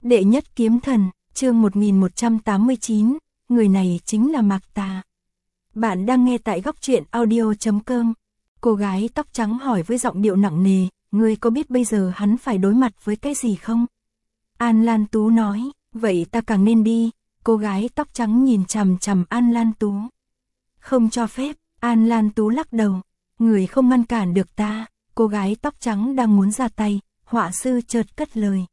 Đệ nhất kiếm thần, chương 1189, người này chính là Mạc Tà. Bạn đang nghe tại góc truyện audio.com. Cô gái tóc trắng hỏi với giọng điệu nặng nề, ngươi có biết bây giờ hắn phải đối mặt với cái gì không? An Lan Tú nói, vậy ta càng nên đi. Cô gái tóc trắng nhìn chằm chằm An Lan Tú. Không cho phép. An Lan Tú lắc đầu, người không ngăn cản được ta. Cô gái tóc trắng đang muốn ra tay, họa sư chợt cất lời.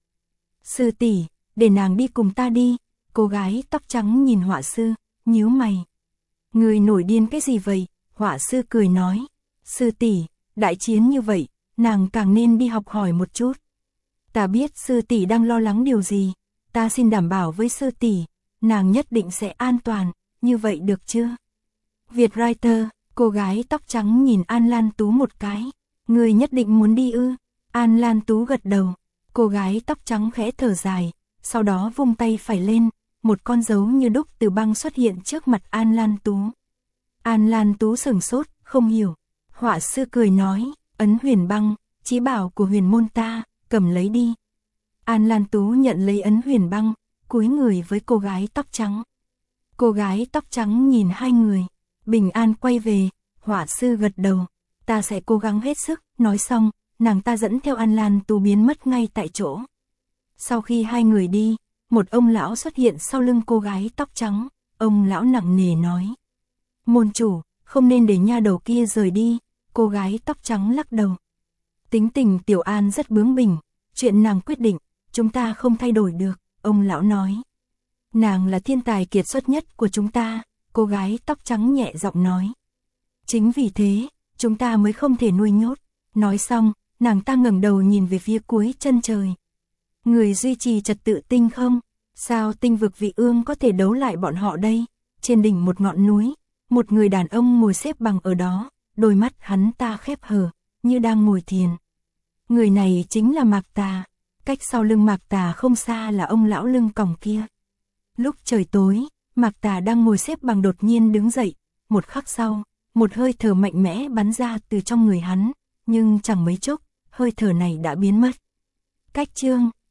Sư tỷ, để nàng đi cùng ta đi. Cô gái tóc trắng nhìn họa sư, nhíu mày. Người nổi điên cái gì vậy? Họa sư cười nói. Sư tỷ, đại chiến như vậy, nàng càng nên đi học hỏi một chút. Ta biết sư tỷ đang lo lắng điều gì, ta xin đảm bảo với sư tỷ, nàng nhất định sẽ an toàn, như vậy được chưa? Việt Writer, cô gái tóc trắng nhìn An Lan Tú một cái. Người nhất định muốn đi ư? An Lan Tú gật đầu. Cô gái tóc trắng khẽ thở dài, sau đó vung tay phải lên, một con dấu như đúc từ băng xuất hiện trước mặt An Lan Tú. An Lan Tú sửng sốt, không hiểu. Họa sư cười nói, ấn huyền băng, chí bảo của huyền môn ta, cầm lấy đi. An Lan Tú nhận lấy ấn huyền băng, cúi người với cô gái tóc trắng. Cô gái tóc trắng nhìn hai người, bình an quay về, họa sư gật đầu. Ta sẽ cố gắng hết sức, nói xong, nàng ta dẫn theo An Lan Tú biến mất ngay tại chỗ. Sau khi hai người đi, một ông lão xuất hiện sau lưng cô gái tóc trắng, ông lão nặng nề nói. Môn chủ, không nên để nha đầu kia rời đi, cô gái tóc trắng lắc đầu. Tính tình Tiểu An rất bướng bỉnh, chuyện nàng quyết định, chúng ta không thay đổi được, ông lão nói. Nàng là thiên tài kiệt xuất nhất của chúng ta, cô gái tóc trắng nhẹ giọng nói. Chính vì thế, chúng ta mới không thể nuôi nhốt. Nói xong, nàng ta ngẩng đầu nhìn về phía cuối chân trời. Người duy trì trật tự tinh không? Sao tinh vực vị ương có thể đấu lại bọn họ đây? Trên đỉnh một ngọn núi, một người đàn ông ngồi xếp bằng ở đó, đôi mắt hắn ta khép hờ, như đang ngồi thiền. Người này chính là Mạc Tà. Cách sau lưng Mạc Tà không xa là ông lão lưng còng kia. Lúc trời tối, Mạc Tà đang ngồi xếp bằng đột nhiên đứng dậy. Một khắc sau, một hơi thở mạnh mẽ bắn ra từ trong người hắn, nhưng chẳng mấy chốc, hơi thở này đã biến mất. Cách chương